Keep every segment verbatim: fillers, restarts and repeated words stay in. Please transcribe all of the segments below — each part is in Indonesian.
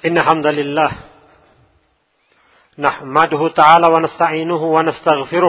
إن الحمد لله نحمده تعالى ونستعينه ونستغفره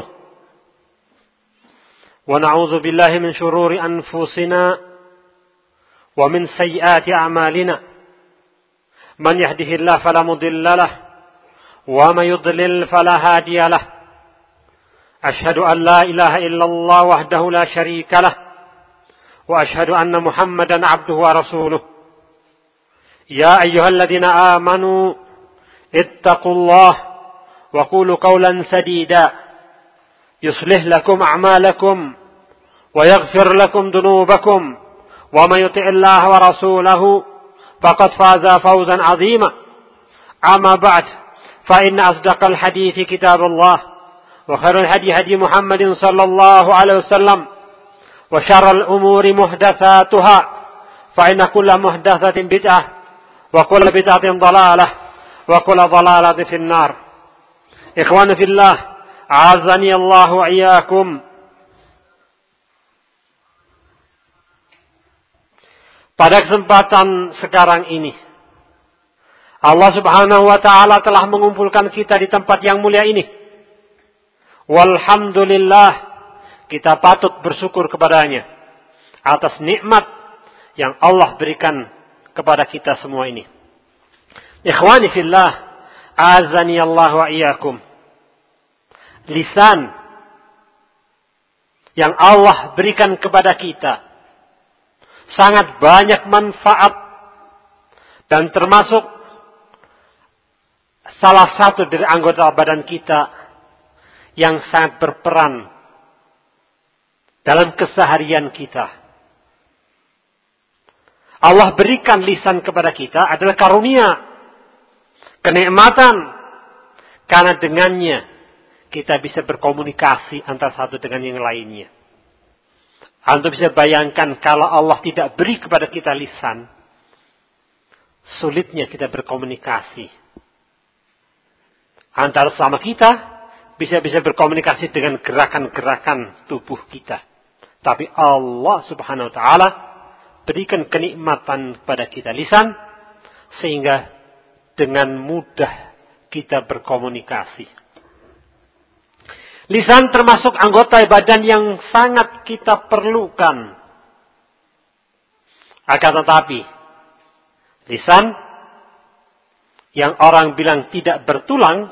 ونعوذ بالله من شرور أنفسنا ومن سيئات أعمالنا من يهده الله فلا مضل له ومن يضلل فلا هادي له أشهد أن لا إله إلا الله وحده لا شريك له وأشهد أن محمدا عبده ورسوله يا أيها الذين آمنوا اتقوا الله وقولوا قولا سديدا يصلح لكم أعمالكم ويغفر لكم ذنوبكم ومن يطع الله ورسوله فقد فاز فوزا عظيما أما بعد فإن أصدق الحديث كتاب الله وخير الهدي هدي محمد صلى الله عليه وسلم وشر الأمور محدثاتها فإن كل محدثة بدعة وكل بدعة ضلالة وكل ضلالة في النار. إخواني في الله أعزني الله وإياكم. Pada kesempatan sekarang ini Allah Subhanahu wa taala telah mengumpulkan kita di tempat yang mulia ini. Walhamdulillah, kita patut bersyukur kepadanya atas nikmat yang Allah berikan kepada kita semua ini. Ikhwani fillah, azani Allah wa iyyakum. Lisan yang Allah berikan kepada kita sangat banyak manfaat dan termasuk salah satu dari anggota badan kita yang sangat berperan dalam keseharian kita. Allah berikan lisan kepada kita adalah karunia, kenikmatan, karena dengannya kita bisa berkomunikasi antara satu dengan yang lainnya. Anda bisa bayangkan kalau Allah tidak beri kepada kita lisan, sulitnya kita berkomunikasi. Antara sama kita bisa-bisa berkomunikasi dengan gerakan-gerakan tubuh kita. Tapi Allah Subhanahu wa taala berikan kenikmatan kepada kita lisan, sehingga dengan mudah kita berkomunikasi. Lisan termasuk anggota badan yang sangat kita perlukan. Akan tetapi, lisan yang orang bilang tidak bertulang,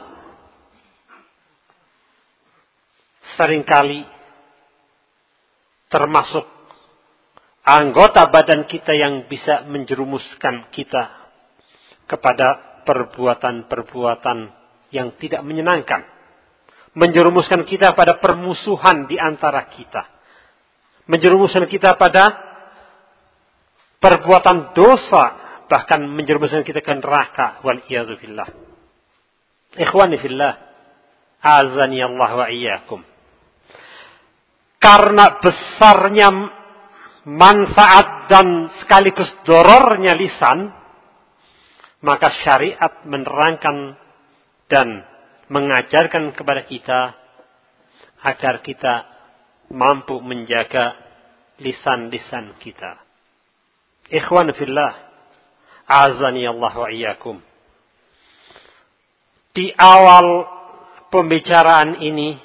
seringkali termasuk anggota badan kita yang bisa menjerumuskan kita kepada perbuatan-perbuatan yang tidak menyenangkan. Menjerumuskan kita pada permusuhan di antara kita. Menjerumuskan kita pada perbuatan dosa. Bahkan menjerumuskan kita ke neraka. Wal'iyadzubillah. Ikhwani fillah. Azani Allah wa iyyakum. Karena besarnya manfaat dan sekaligus dorornya lisan, maka syariat menerangkan dan mengajarkan kepada kita agar kita mampu menjaga lisan-lisan kita. Ikhwan fillah, azani Allah wa iyyakum. Di awal pembicaraan ini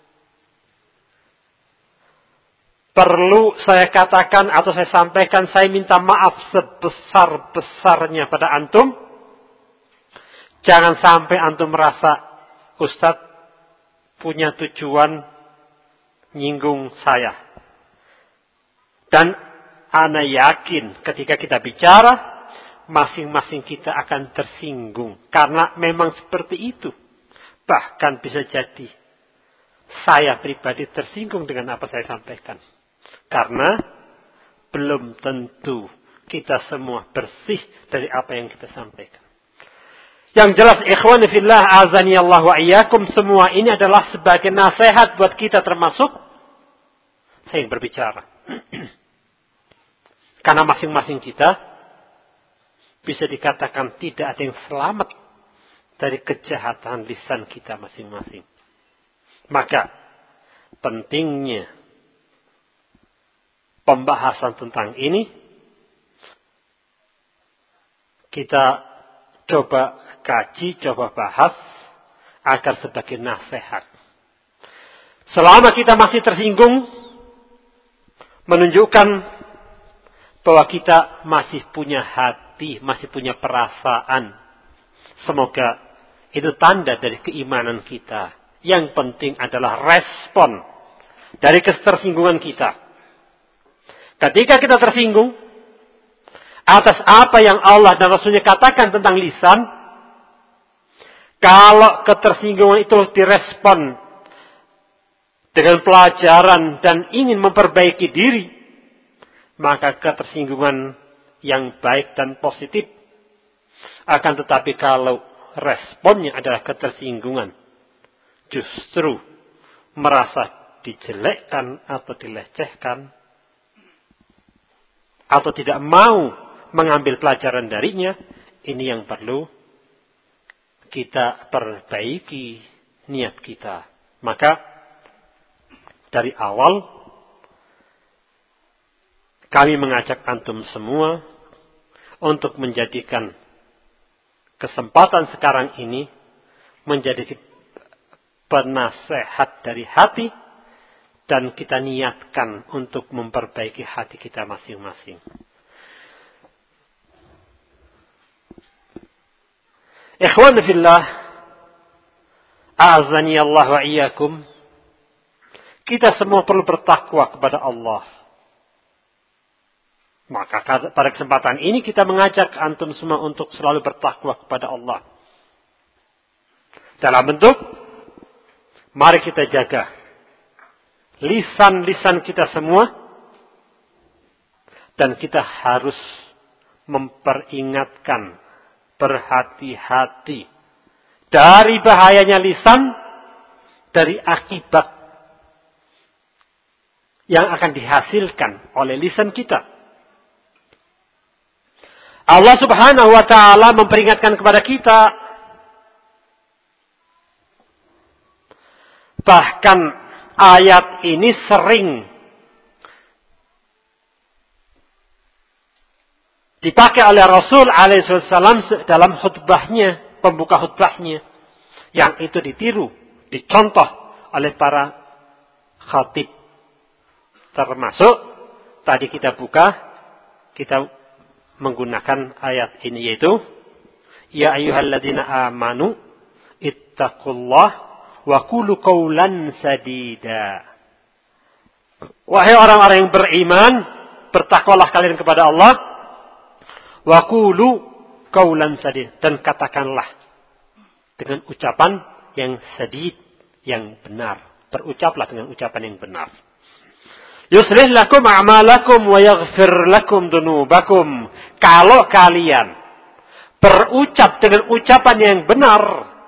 perlu saya katakan atau saya sampaikan, saya minta maaf sebesar-besarnya pada antum. Jangan sampai antum merasa Ustadz punya tujuan nyinggung saya. Dan ana yakin ketika kita bicara, masing-masing kita akan tersinggung. Karena memang seperti itu. Bahkan bisa jadi saya pribadi tersinggung dengan apa saya sampaikan. Karena belum tentu kita semua bersih dari apa yang kita sampaikan. Yang jelas, ikhwani fillah, azani Allah wa iyyakum, semua ini adalah sebagai nasihat buat kita, termasuk saya yang berbicara. Karena masing-masing kita bisa dikatakan tidak ada yang selamat dari kejahatan lisan kita masing-masing. Maka pentingnya pembahasan tentang ini kita coba kaji, coba bahas agar sebagai nasihat. Selama kita masih tersinggung, menunjukkan bahwa kita masih punya hati, masih punya perasaan. Semoga itu tanda dari keimanan kita. Yang penting adalah respon dari ketersinggungan kita. Ketika kita tersinggung atas apa yang Allah dan Rasulnya katakan tentang lisan, kalau ketersinggungan itu direspon dengan pelajaran dan ingin memperbaiki diri, maka ketersinggungan yang baik dan positif. Akan tetapi kalau responnya adalah ketersinggungan, justru merasa dijelekkan atau dilecehkan, atau tidak mau mengambil pelajaran darinya, ini yang perlu kita perbaiki niat kita. Maka dari awal kami mengajak antum semua untuk menjadikan kesempatan sekarang ini menjadi penasehat dari hati, dan kita niatkan untuk memperbaiki hati kita masing-masing. Ikhwan fillah, a'azani Allah wa iyyakum. Kita semua perlu bertakwa kepada Allah. Maka pada kesempatan ini kita mengajak antum semua untuk selalu bertakwa kepada Allah. Dalam bentuk, mari kita jaga lisan-lisan kita semua. Dan kita harus memperingatkan, berhati-hati dari bahayanya lisan, dari akibat yang akan dihasilkan oleh lisan kita. Allah Subhanahu wa ta'ala memperingatkan kepada kita, bahkan ayat ini sering dipakai oleh Rasul alaihi wasallam dalam khutbahnya, pembuka khutbahnya, yang itu ditiru, dicontoh oleh para khatib. Termasuk tadi kita buka, kita menggunakan ayat ini, yaitu ya ayyuhalladzina amanu ittaqullah wa qulu qawlan sadida. Wahai orang-orang yang beriman, bertakwalah kalian kepada Allah, wa qulu qawlan sadid, dan katakanlah dengan ucapan yang sadid, yang benar. Berucaplah dengan ucapan yang benar. Yuslih lakum a'malakum wa yaghfir lakum dunubakum. Kalau kalian berucap dengan ucapan yang benar,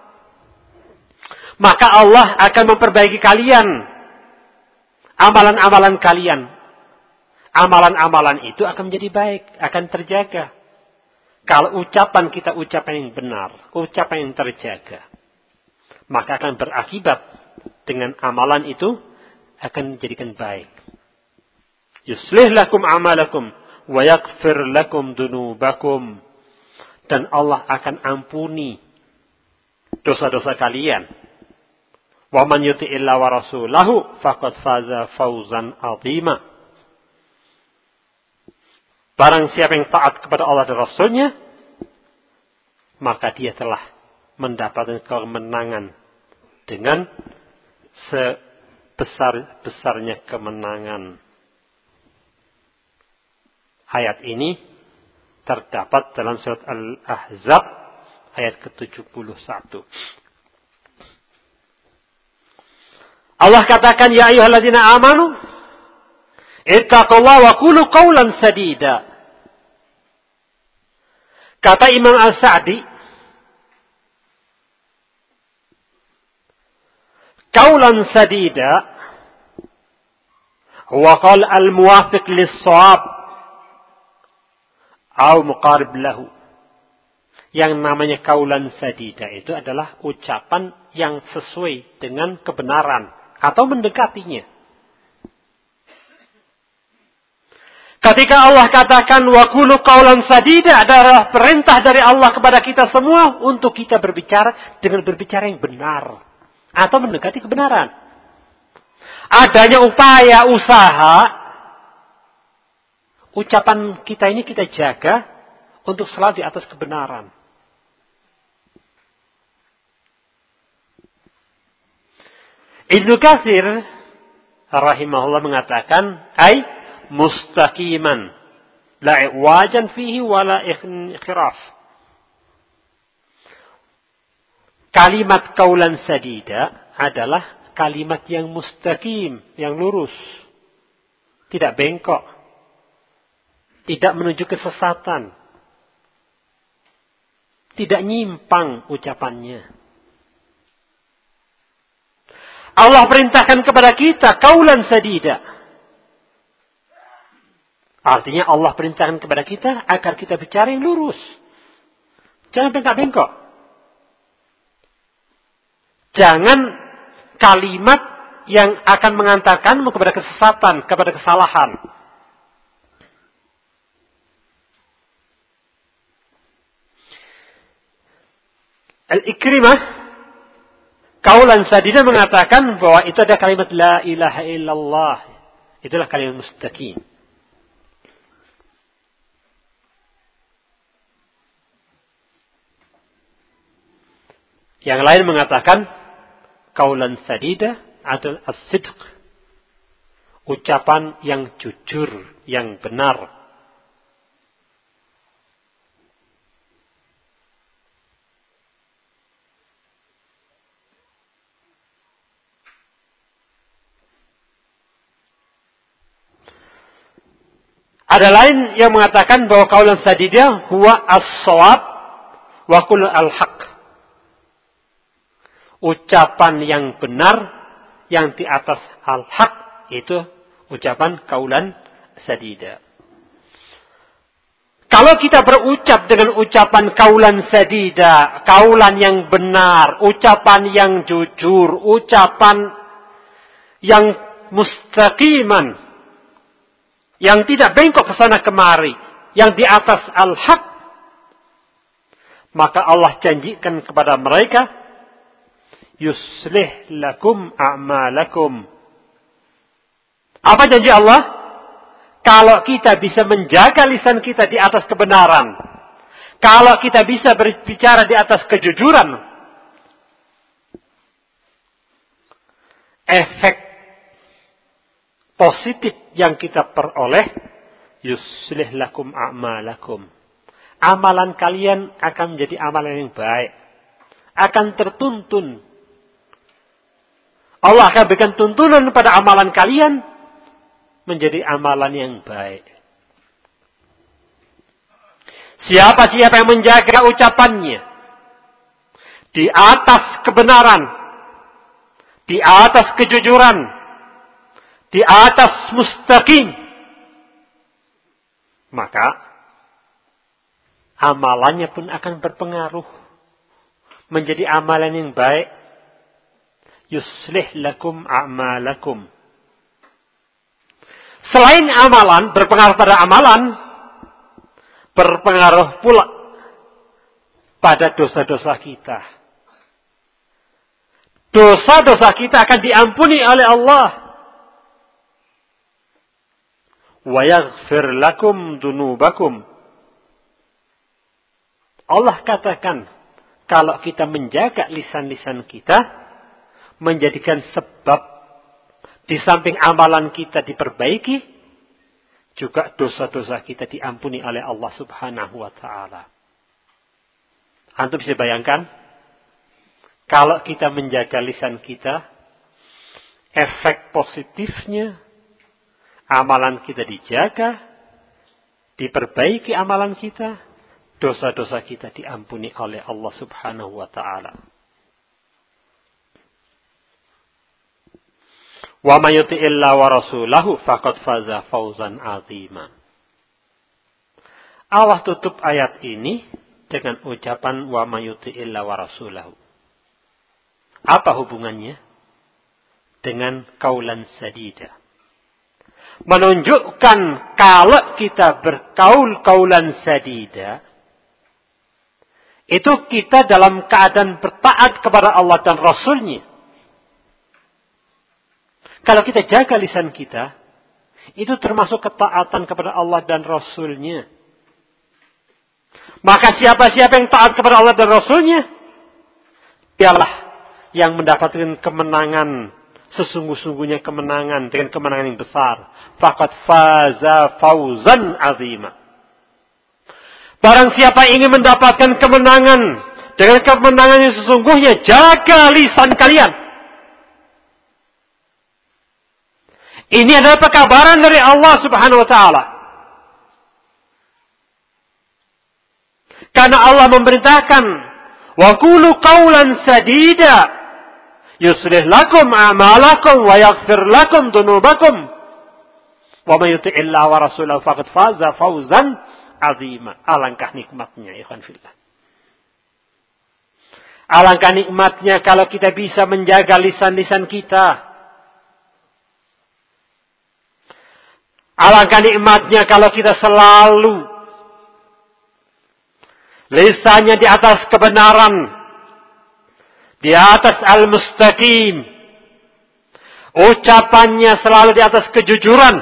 maka Allah akan memperbaiki kalian, amalan-amalan kalian. Amalan-amalan itu akan menjadi baik, akan terjaga. Kalau ucapan kita ucapan yang benar, ucapan yang terjaga, maka akan berakibat dengan amalan itu akan menjadikan baik. Yuslih lakum amalakum wa yaghfir lakum dunubakum, dan Allah akan ampuni dosa-dosa kalian. Wa man yuti'illah wa rasulahu faqad faza fawzan 'azima. Barang siapa yang taat kepada Allah dan Rasulnya, maka dia telah mendapatkan kemenangan dengan sebesar-besarnya kemenangan. Ayat ini terdapat dalam surat Al-Ahzab ayat ke tujuh puluh satu. Allah katakan, ya ayyuhalladzina amanu ittaqullaha wa qulu qawlan sadida. Kata Imam Al-Sa'di, qawlan sadida huwa qawl al-muwafiq lis-shawab atau muqarib lahu. Yang namanya qaulan sadida itu adalah ucapan yang sesuai dengan kebenaran atau mendekatinya. Ketika Allah katakan wa qulu qawlan sadida, adalah perintah dari Allah kepada kita semua untuk kita berbicara dengan berbicara yang benar atau mendekati kebenaran. Adanya upaya usaha ucapan kita ini kita jaga untuk selalu di atas kebenaran. Ibnu Katsir rahimahullah mengatakan, "Ai mustaqiman, la iwajan fihi wala inkhiraf." Kalimat qaulan sadida adalah kalimat yang mustaqim, yang lurus, tidak bengkok, tidak menuju kesesatan, tidak nyimpang ucapannya. Allah perintahkan kepada kita qaulan sadida. Artinya Allah perintahkan kepada kita agar kita bicara yang lurus. Jangan bengkak-bengkok. Jangan kalimat yang akan mengantarkanmu kepada kesesatan, kepada kesalahan. Al-Ikrimah qaulan sadida mengatakan bahwa itu ada kalimat la ilaha illallah. Itulah kalimat mustaqim. Yang lain mengatakan qaulan sadida adalah as-sidq. Ucapan yang jujur, yang benar. Ada lain yang mengatakan bahwa qaulan sadida huwa as-shawab wa qul al-haq. Ucapan yang benar yang di atas al-haq itu ucapan qaulan sadida. Kalau kita berucap dengan ucapan qaulan sadida, qaulan yang benar, ucapan yang jujur, ucapan yang mustaqiman, yang tidak bengkok ke sana kemari, yang di atas al-haq, maka Allah janjikan kepada mereka, yuslih lakum a'malakum. Apa janji Allah? Kalau kita bisa menjaga lisan kita di atas kebenaran, kalau kita bisa berbicara di atas kejujuran, efek positif yang kita peroleh, yuslih lakum a'malakum. Amalan kalian akan menjadi amalan yang baik, akan tertuntun. Allah akan berikan tuntunan pada amalan kalian menjadi amalan yang baik. Siapa-siapa yang menjaga ucapannya di atas kebenaran, di atas kejujuran, di atas mustaqim, maka amalannya pun akan berpengaruh menjadi amalan yang baik. Yuslih lakum a'malakum. Selain amalan, berpengaruh pada amalan, berpengaruh pula pada dosa-dosa kita. Dosa-dosa kita akan diampuni oleh Allah. Wa yaghfir lakum dunubakum. Allah katakan, kalau kita menjaga lisan-lisan kita, menjadikan sebab di samping amalan kita diperbaiki, juga dosa-dosa kita diampuni oleh Allah Subhanahu wa ta'ala. Antum bisa bayangkan, kalau kita menjaga lisan kita, efek positifnya, amalan kita dijaga, diperbaiki amalan kita, dosa-dosa kita diampuni oleh Allah Subhanahu wa ta'ala. Wa may yuti'illah wa rasulahu faqad faza fawzan 'azima. Allah tutup ayat ini dengan ucapan wa may yuti'illah wa rasulahu. Apa hubungannya dengan qaulan sadida? menunjukkan kalau kita berkaul-kaulan sadida, itu kita dalam keadaan bertaat kepada Allah dan Rasul-Nya. Kalau kita jaga lisan kita, itu termasuk ketaatan kepada Allah dan Rasul-Nya. Maka siapa-siapa yang taat kepada Allah dan Rasul-Nya, dialah yang mendapatkan kemenangan, sesungguh-sungguhnya kemenangan, dengan kemenangan yang besar. Faqad faza fawzan azima. Barang siapa ingin mendapatkan kemenangan, dengan kemenangan yang sesungguhnya, jaga lisan kalian. Ini adalah pekabaran dari Allah Subhanahu wa taala. Karena Allah memerintahkan, wa qulu qawlan sadida yuslih lakum a'malakum wa yaghfir lakum dunubakum wa may yuti'illah wa rasulahu faqad faza fawzan azima. Alangkah nikmatnya, ikhwan fillah. Alangkah nikmatnya kalau kita bisa menjaga lisan-lisan kita. Alangkah nikmatnya kalau kita selalu lisannya di atas kebenaran, di atas al-mustaqim, ucapannya selalu di atas kejujuran.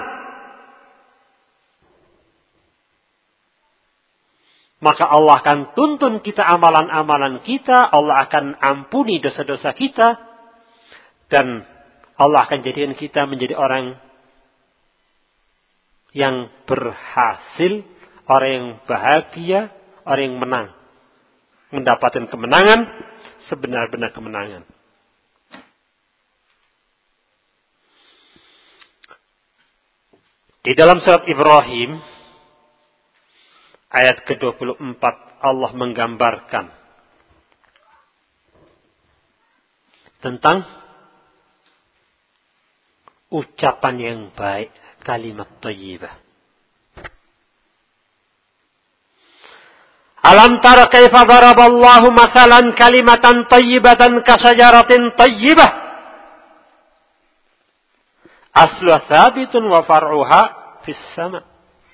Maka Allah akan tuntun kita amalan-amalan kita, Allah akan ampuni dosa-dosa kita, dan Allah akan jadikan kita menjadi orang yang berhasil, orang yang bahagia, orang yang menang. Mendapatkan kemenangan, sebenar-benar kemenangan. Di dalam surat Ibrahim, ayat ke dua puluh empat, Allah menggambarkan tentang ucapan yang baik, kalimat thayyibah. Alam tara kaifa daraballahu mathalan kalimatan thayyibatan kasajaratin thayyibah asluha thabitun wa far'uha fis sama.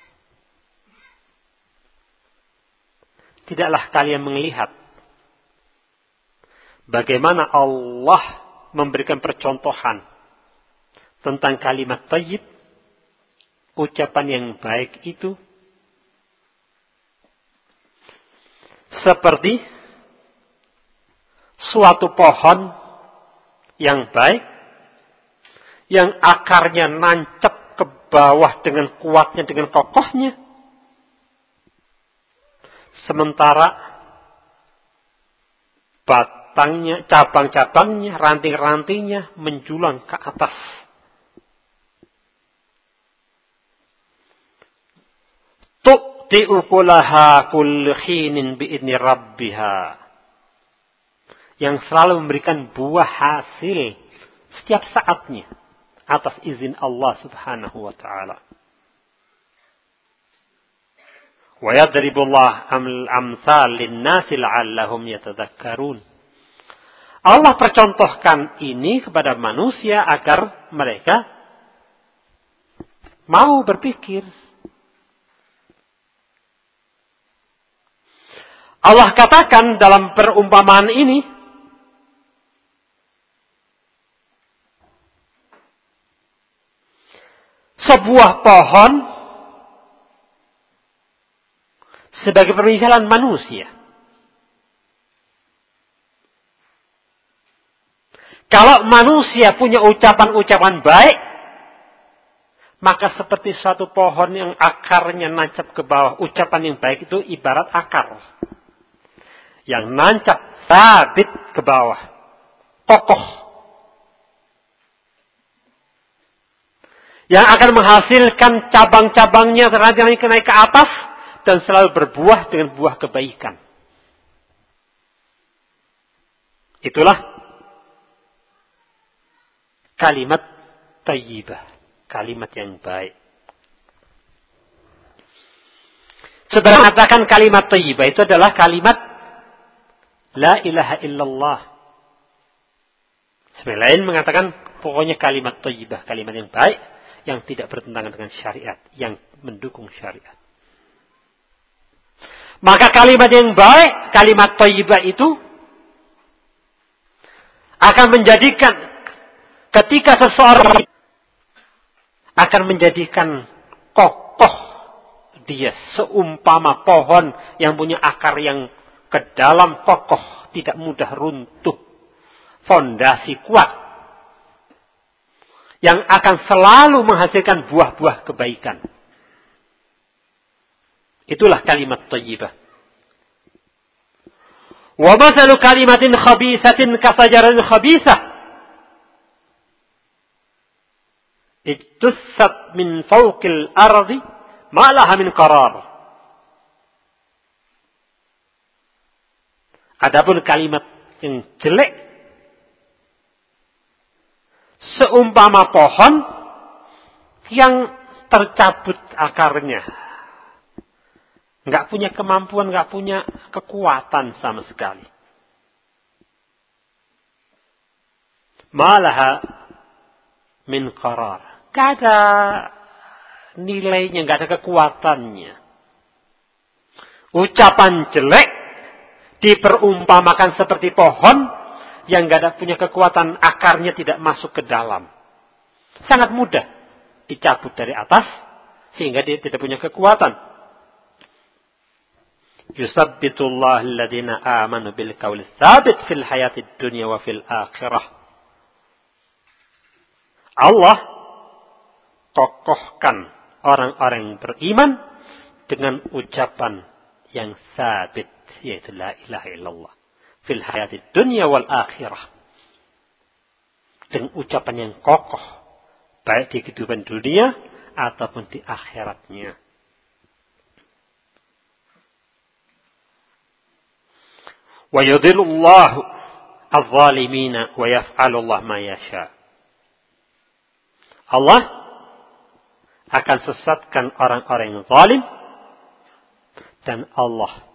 Tidaklah kalian melihat bagaimana Allah memberikan percontohan tentang kalimat thayyib, ucapan yang baik itu seperti suatu pohon yang baik, yang akarnya nancap ke bawah dengan kuatnya, dengan kokohnya. Sementara batangnya, cabang-cabangnya, ranting-rantingnya menjulang ke atas. Ti'ukulaha kulli khinin bi'idni rabbiha. Yang selalu memberikan buah hasil setiap saatnya atas izin Allah Subhanahu wa ta'ala. Wa yadribullah amsal linnasi la'allahum yatadhakkarun. Allah percontohkan ini kepada manusia agar mereka mau berpikir. Allah katakan dalam perumpamaan ini, sebuah pohon sebagai permisalan manusia. Kalau manusia punya ucapan-ucapan baik, maka seperti suatu pohon yang akarnya nancap ke bawah. Ucapan yang baik itu ibarat akar yang nancap, sabit ke bawah, kokoh, yang akan menghasilkan cabang-cabangnya ranting naik ke atas dan selalu berbuah dengan buah kebaikan. Itulah kalimat thayyibah, kalimat yang baik. Sebenarnya mengatakan kalimat thayyibah itu adalah kalimat la ilaha illallah. Sebenarnya lain mengatakan pokoknya kalimat thayyibah, kalimat yang baik yang tidak bertentangan dengan syariat, yang mendukung syariat. Maka kalimat yang baik, kalimat thayyibah itu akan menjadikan ketika seseorang akan menjadikan kokoh dia seumpama pohon yang punya akar yang ke dalam kokoh, tidak mudah runtuh, fondasi kuat yang akan selalu menghasilkan buah-buah kebaikan. Itulah kalimat thayyibah. Wa mathalu kalimatin khabisatin kasajaratin khabisah. Ijtussat min fawqil ardi ma laha min qarar. Adapun kalimat yang jelek seumpama pohon yang tercabut akarnya. Nggak punya kemampuan, nggak punya kekuatan sama sekali. Malaha min qarar. Nggak ada nilainya, nggak ada kekuatannya. Ucapan jelek diperumpamakan seperti pohon yang nggak ada punya kekuatan, akarnya tidak masuk ke dalam. Sangat mudah dicabut dari atas sehingga dia tidak punya kekuatan. Yusabbitullah alladhina amanu bil qawli tsabit fil hayatid dunya wa fil akhirah. Allah kokohkan orang-orang yang beriman dengan ucapan yang sabit, yaitu la ilaha illallah fil hayatid dunya wal akhirah. Dengan ucapan yang kokoh baik di kehidupan dunia ataupun di akhiratnya. Wa yudhillullahu adh-dhalimina wa yaf'alullahu ma yasha. Allah akan sesatkan orang-orang yang zalim dan Allah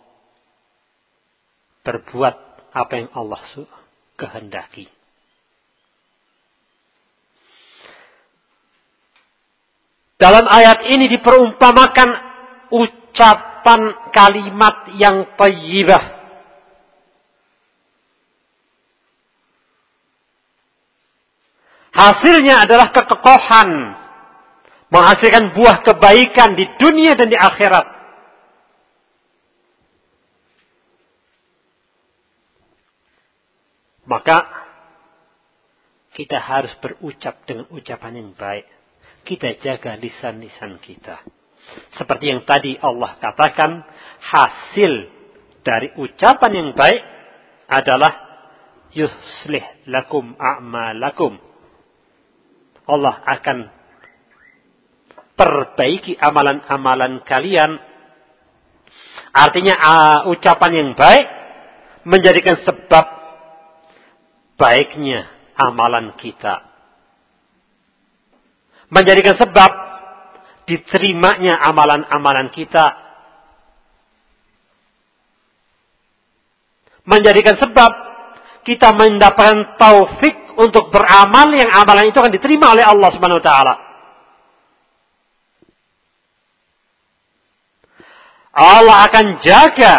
berbuat apa yang Allah kehendaki. Dalam ayat ini diperumpamakan ucapan kalimat yang thayyibah. Hasilnya adalah kekokohan, menghasilkan buah kebaikan di dunia dan di akhirat. Maka kita harus berucap dengan ucapan yang baik. Kita jaga lisan-lisan kita. Seperti yang tadi Allah katakan, hasil dari ucapan yang baik adalah yuslih lakum a'malakum. Allah akan perbaiki amalan-amalan kalian. Artinya uh, ucapan yang baik menjadikan sebab baiknya amalan kita. Menjadikan sebab diterimanya amalan-amalan kita. Menjadikan sebab kita mendapatkan taufik untuk beramal yang amalan itu akan diterima oleh Allah Subhanahu wa taala. Allah akan jaga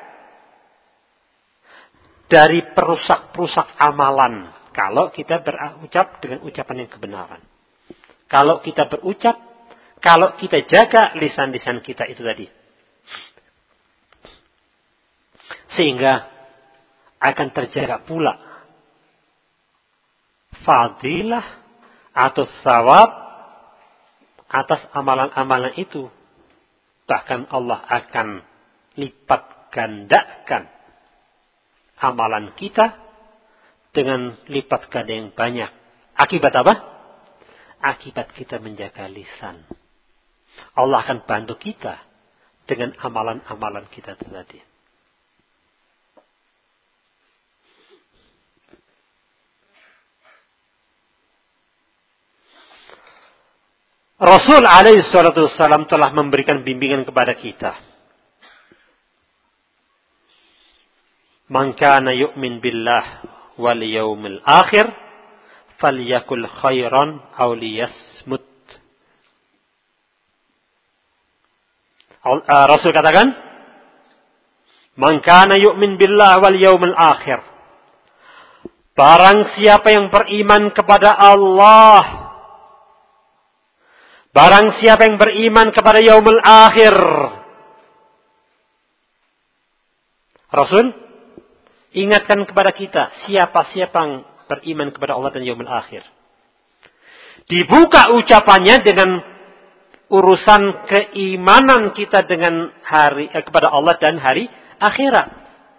dari perusak-perusak amalan kalau kita berucap dengan ucapan yang kebenaran. Kalau kita berucap, kalau kita jaga lisan-lisan kita itu tadi. Sehingga akan terjaga pula fadilah atau sawab atas amalan-amalan itu. Bahkan Allah akan lipat gandakan amalan kita dengan lipat ganda yang banyak. Akibat apa? Akibat kita menjaga lisan. Allah akan bantu kita dengan amalan-amalan kita tadi. Rasul alaihi salatu wassalam telah memberikan bimbingan kepada kita. Man kana yu'min billah wal yawmil akhir falyakul khairan aw liyasmut. Rasul katakan, "Man kana yu'min billah wal yaumil akhir." Barang siapa yang beriman kepada Allah, barang siapa yang beriman kepada yaumul akhir. Rasul ingatkan kepada kita, siapa-siapa yang beriman kepada Allah dan yaumul akhir. Dibuka ucapannya dengan urusan keimanan kita dengan hari eh, kepada Allah dan hari akhirat.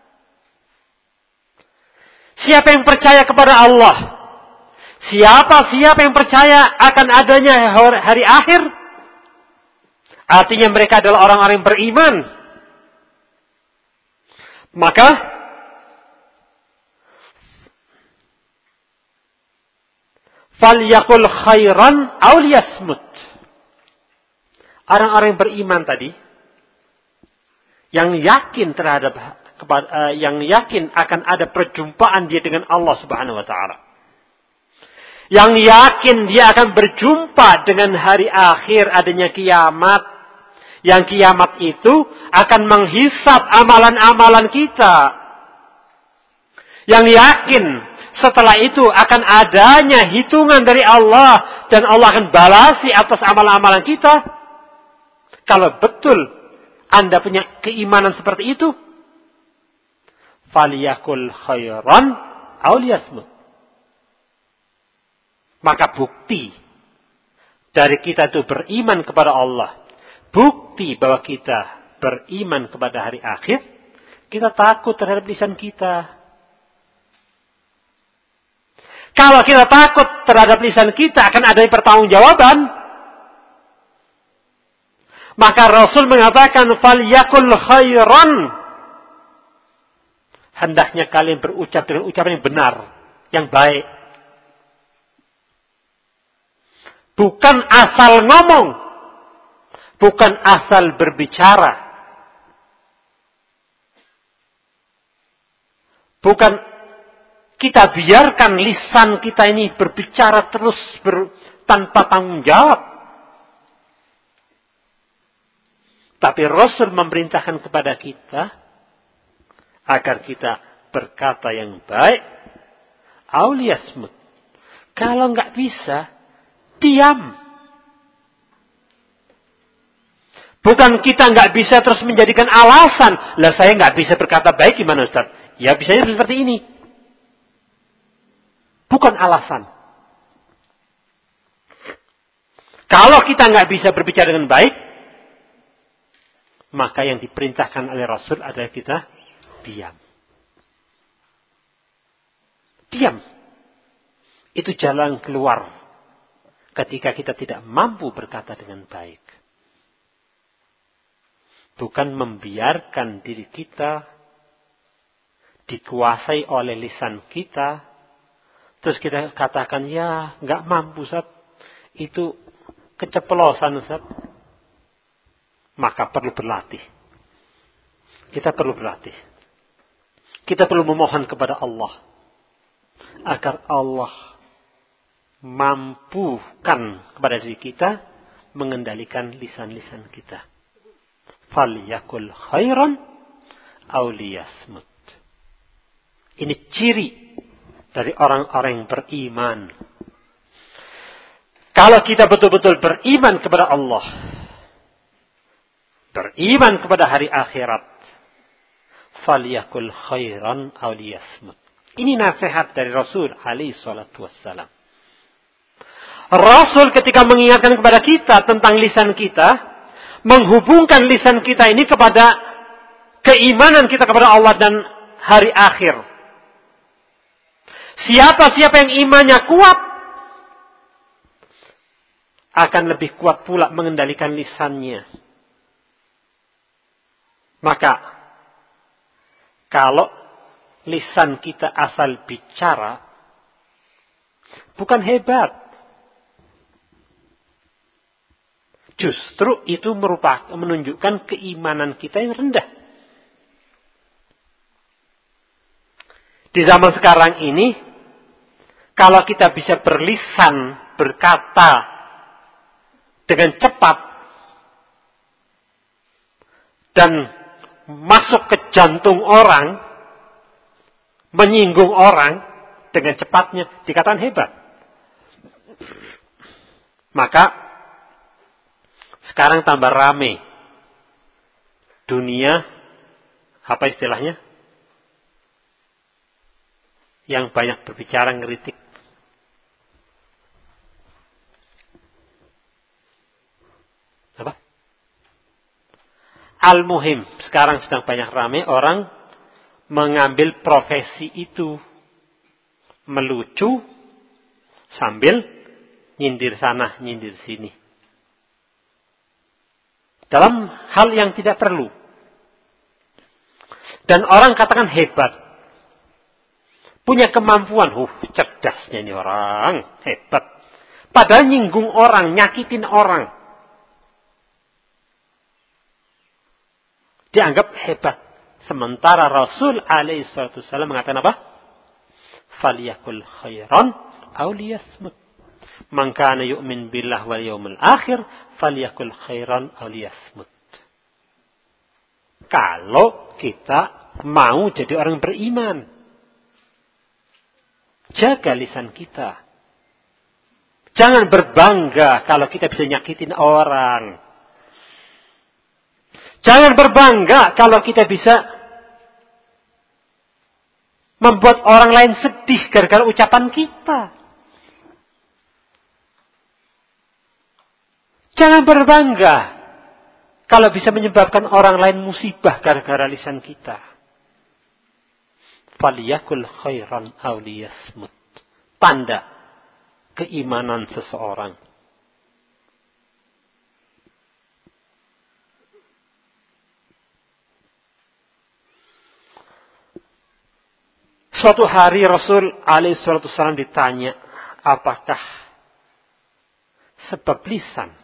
Siapa yang percaya kepada Allah? Siapa siapa yang percaya akan adanya hari akhir? Artinya mereka adalah orang-orang yang beriman. Maka falyakul khairan aw liyasmut. Orang-orang yang beriman tadi, yang yakin terhadap kepada, uh, yang yakin akan ada perjumpaan dia dengan Allah Subhanahu wa taala. Yang yakin dia akan berjumpa dengan hari akhir, adanya kiamat. Yang kiamat itu akan menghisap amalan-amalan kita. Yang yakin setelah itu akan adanya hitungan dari Allah dan Allah akan balasi atas amalan-amalan kita. Kalau betul Anda punya keimanan seperti itu, faliyakul khairan aw liyasmut. Maka bukti dari kita itu beriman kepada Allah, bukti bahwa kita beriman kepada hari akhir, kita takut terhadap lisan kita. Kalau kita takut terhadap lisan kita akan ada pertanggungjawaban, maka Rasul mengatakan falyakul khairan. Hendaknya kalian berucap dengan ucapan yang benar, yang baik. Bukan asal ngomong, bukan asal berbicara, bukan kita biarkan lisan kita ini berbicara terus ber, tanpa tanggung jawab. Tapi Rasul memerintahkan kepada kita agar kita berkata yang baik, aw liyasmut. Kalau nggak bisa, diam. Bukan kita nggak bisa terus menjadikan alasan. Lah saya nggak bisa berkata baik gimana Ustaz? Ya bisanya seperti ini. Bukan alasan. Kalau kita nggak bisa berbicara dengan baik, maka yang diperintahkan oleh Rasul adalah kita diam. Diam. Itu jalan keluar ketika kita tidak mampu berkata dengan baik. Bukan membiarkan diri kita dikuasai oleh lisan kita. Terus kita katakan, ya nggak mampu Ustaz. Itu keceplosan Ustaz. Maka perlu berlatih. Kita perlu berlatih. Kita perlu memohon kepada Allah. Agar Allah mampukan kepada diri kita mengendalikan lisan-lisan kita. Falyakul khairan aw liyasmut. Ini ciri dari orang-orang yang beriman. Kalau kita betul-betul beriman kepada Allah, beriman kepada hari akhirat, falyakul khairan aw liyasmut. Ini nasihat dari Rasul alaihi salatu wassalam. Rasul ketika mengingatkan kepada kita tentang lisan kita, menghubungkan lisan kita ini kepada keimanan kita kepada Allah dan hari akhir. Siapa-siapa yang imannya kuat, akan lebih kuat pula mengendalikan lisannya. Maka, kalau lisan kita asal bicara, bukan hebat. Justru itu merupakan menunjukkan keimanan kita yang rendah. Di zaman sekarang ini, kalau kita bisa berlisan, berkata dengan cepat, dan masuk ke jantung orang, menyinggung orang dengan cepatnya, dikatakan hebat. Maka sekarang tambah rame dunia, apa istilahnya? Yang banyak berbicara ngeritik. Apa? Al-muhim, sekarang sedang banyak rame orang mengambil profesi itu, melucu sambil nyindir sana, nyindir sini. Dalam hal yang tidak perlu. Dan orang katakan hebat. Punya kemampuan. Uh, cerdasnya ini orang. Hebat. Padahal nyinggung orang, nyakitin orang. Dianggap hebat. Sementara Rasul alaihi salatu wasallam mengatakan apa? Faliyakul khairan aw liyasmut. Man kana yu'min billah wal yawmil akhir falyakul khairan aw liyasmut. Kalau kita mau jadi orang beriman, jaga lisan kita. Jangan berbangga kalau kita bisa nyakitin orang. Jangan berbangga kalau kita bisa membuat orang lain sedih gara-gara ucapan kita. Jangan berbangga kalau bisa menyebabkan orang lain musibah gara-gara lisan kita. Faliyakul khairan aw liyasmut. Tanda keimanan seseorang. Suatu hari Rasul alaihi salatu wasallam ditanya, apakah sebab lisan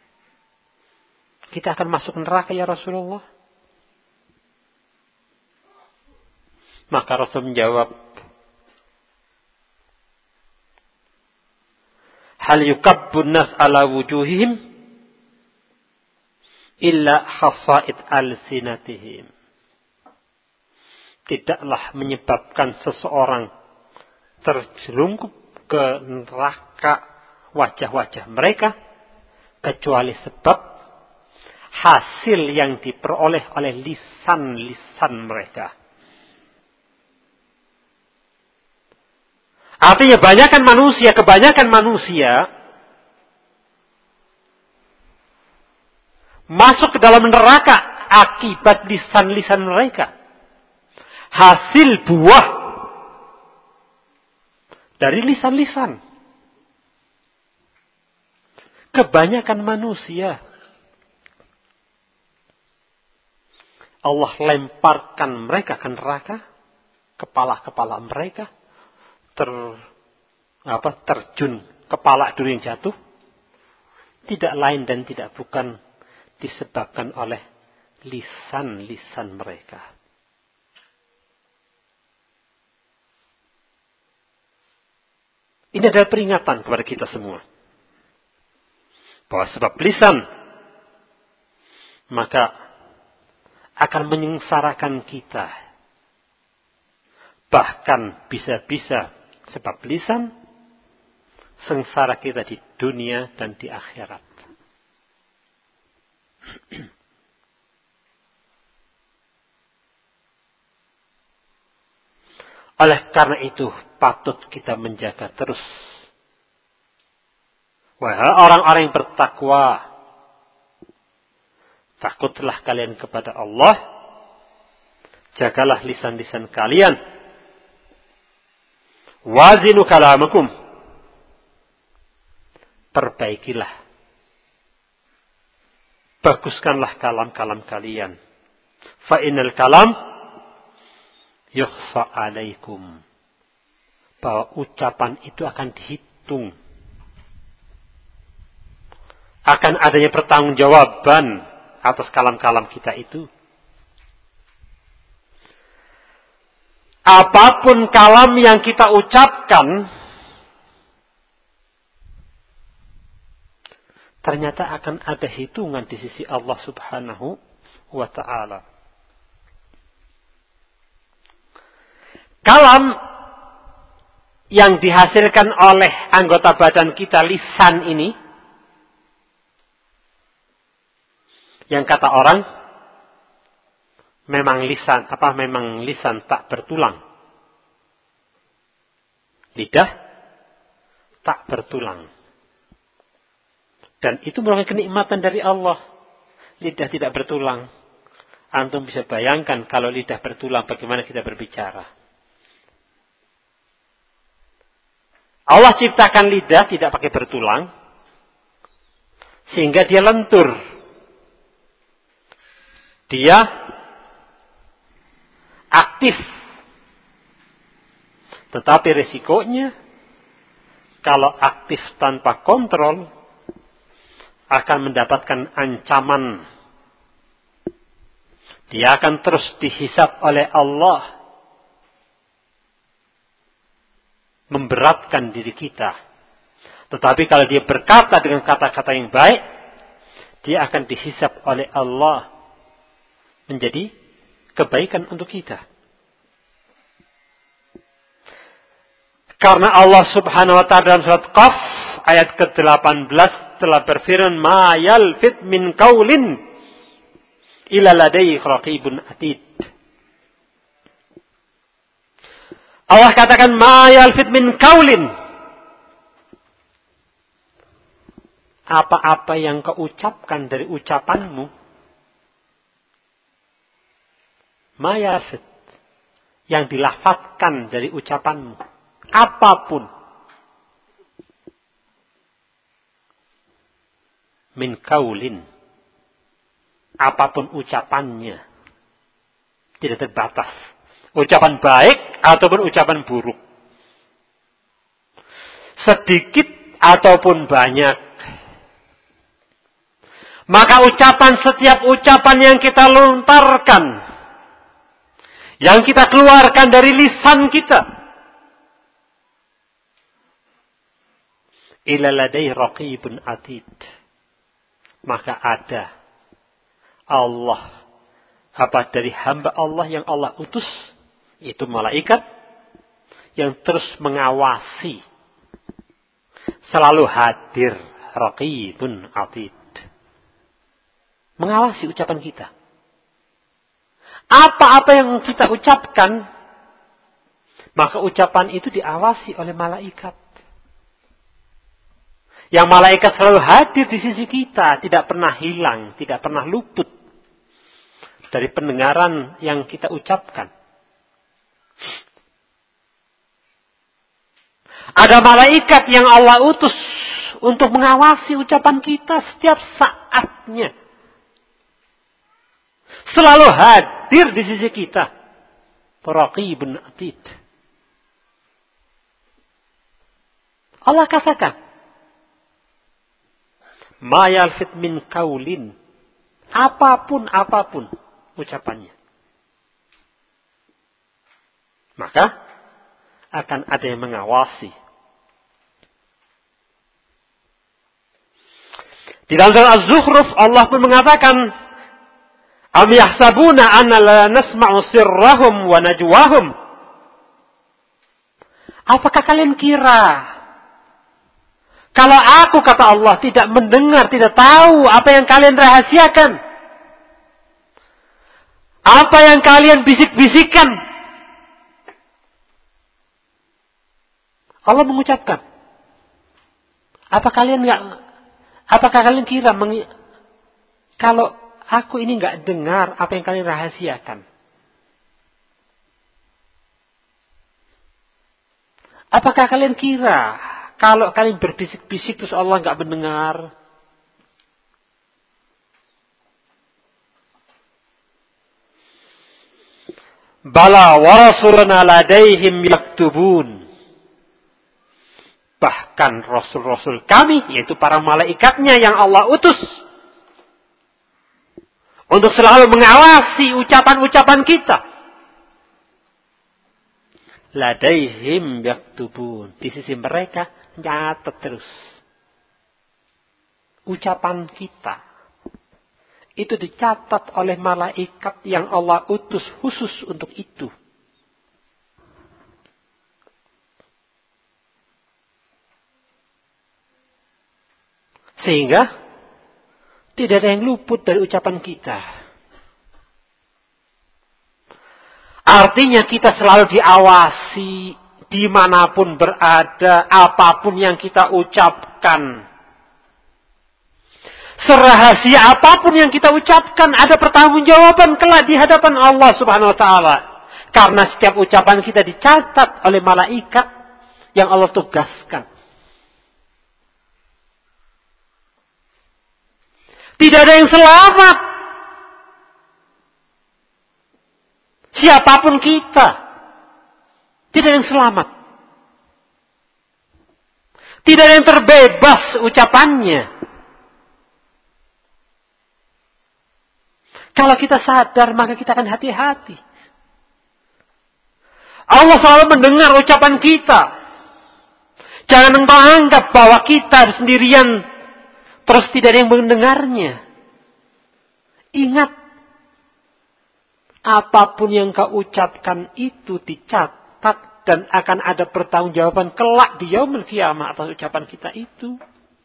kita akan masuk neraka ya Rasulullah? Maka Rasul menjawab, hal yukabbun nas ala wujuhihim illa hasa'id al-sinatihim. Tidaklah menyebabkan seseorang terjelungkup ke neraka wajah-wajah mereka kecuali sebab hasil yang diperoleh oleh lisan-lisan mereka. Artinya kebanyakan manusia, kebanyakan manusia masuk ke dalam neraka akibat lisan-lisan mereka. Hasil buah dari lisan-lisan. Kebanyakan manusia Allah lemparkan mereka ke neraka, kepala-kepala mereka ter apa terjun kepala dulu yang jatuh, tidak lain dan tidak bukan disebabkan oleh lisan-lisan mereka. Ini adalah peringatan kepada kita semua bahwa sebab lisan maka akan menyengsarakan kita. Bahkan bisa-bisa sebab lisan sengsara kita di dunia dan di akhirat. Oleh karena itu patut kita menjaga terus. Wahai orang-orang yang bertakwa, takutlah kalian kepada Allah. Jagalah lisan-lisan kalian. Wazinu kalamakum. Perbaikilah. Baguskanlah kalam-kalam kalian. Fa innal kalam yukhfa alaikum. Bahwa ucapan itu akan dihitung. Akan adanya pertanggungjawaban atas kalam-kalam kita itu. Apapun kalam yang kita ucapkan, ternyata akan ada hitungan di sisi Allah Subhanahu wa ta'ala. Kalam yang dihasilkan oleh anggota badan kita, lisan ini, yang kata orang, memang lisan, apa memang lisan tak bertulang. Lidah tak bertulang. Dan itu merupakan kenikmatan dari Allah. Lidah tidak bertulang. Antum bisa bayangkan kalau lidah bertulang, bagaimana kita berbicara. Allah ciptakan lidah tidak pakai bertulang, sehingga dia lentur. Dia aktif. Tetapi risikonya, kalau aktif tanpa kontrol, akan mendapatkan ancaman. Dia akan terus dihisab oleh Allah. Memberatkan diri kita. Tetapi kalau dia berkata dengan kata-kata yang baik, dia akan dihisab oleh Allah menjadi kebaikan untuk kita. Karena Allah Subhanahu wa taala dalam surat Qaf ayat ke delapan belas telah berfirman, "Ma yalfit min qaulin illa ladaihi raqibun atid." Allah katakan, "Ma yalfit min qaulin." Apa-apa yang kau ucapkan dari ucapanmu, ma yalfit, yang dilafazkan dari ucapanmu, apapun, min qaulin, apapun ucapannya, tidak terbatas. Ucapan baik ataupun ucapan buruk. Sedikit ataupun banyak. Maka ucapan, setiap ucapan yang kita lontarkan, yang kita keluarkan dari lisan kita, ila ladai raqibun atid, maka ada Allah, apa dari hamba Allah yang Allah utus, itu malaikat yang terus mengawasi, selalu hadir, raqibun atid, mengawasi ucapan kita. Apa-apa yang kita ucapkan, maka ucapan itu diawasi oleh malaikat. Yang malaikat selalu hadir di sisi kita, tidak pernah hilang, tidak pernah luput dari pendengaran yang kita ucapkan. Ada malaikat yang Allah utus untuk mengawasi ucapan kita setiap saatnya. Selalu hadir di sisi kita. Raqibun atid. Allah katakan, ma yalfit min qaulin, apapun apapun ucapannya, maka akan ada yang mengawasi. Di dalam surah Az-Zukhruf Allah pun mengatakan, am yahsabuna anna la nasma'u sirrahum wa najwahum. Apakah kalian kira kalau aku, kata Allah, tidak mendengar, tidak tahu apa yang kalian rahasiakan, apa yang kalian bisik-bisikan? Allah mengucapkan, apa kalian nggak, apakah kalian kira meng, kalau aku ini nggak dengar apa yang kalian rahasiakan? Apakah kalian kira kalau kalian berbisik-bisik terus Allah nggak mendengar? Bala wa rasuluna ladaihim yaktubun. Bahkan rasul-rasul kami, yaitu para malaikatnya yang Allah utus untuk selalu mengawasi ucapan-ucapan kita. Ladaihim yaktubun. Di sisi mereka nyatet terus ucapan kita. itu dicatat oleh malaikat yang Allah utus khusus untuk itu. Sehingga tidak ada yang luput dari ucapan kita. Artinya kita selalu diawasi dimanapun berada, apapun yang kita ucapkan. Serahasia apapun yang kita ucapkan, ada pertanggungjawaban kelak di hadapan Allah Subhanahu wa taala. Karena setiap ucapan kita dicatat oleh malaikat yang Allah tugaskan. Tidak ada yang selamat. Siapapun kita, tidak ada yang selamat. Tidak ada yang terbebas ucapannya. Kalau kita sadar, maka kita akan hati-hati. Allah selalu mendengar ucapan kita. Jangan engkau anggap bahwa kita sendirian, terus tidak ada yang mendengarnya. Ingat, apapun yang kau ucapkan itu dicatat dan akan ada pertanggungjawaban kelak di yaumul qiyamah atas ucapan kita itu.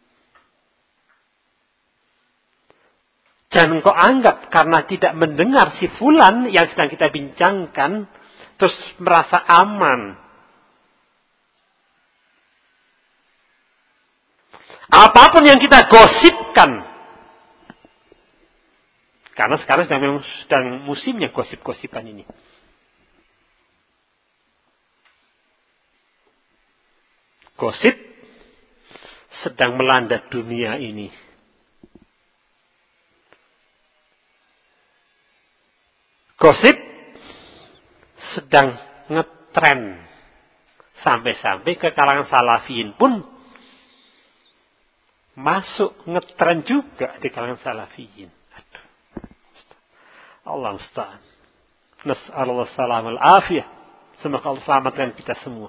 Jangan kau anggap karena tidak mendengar si fulan yang sedang kita bincangkan, terus merasa aman. Apapun yang kita gosipkan, karena sekarang sedang, sedang musimnya gosip-gosipan ini. Gosip sedang melanda dunia ini. Gosip sedang ngetren. Sampai-sampai ke kalangan salafiyin pun masuk ngetren juga di kalangan salafiyin. Aduh. Allah musta'an. Nas'alullah salam al-afiyah. Semoga Allah selamatkan kita semua.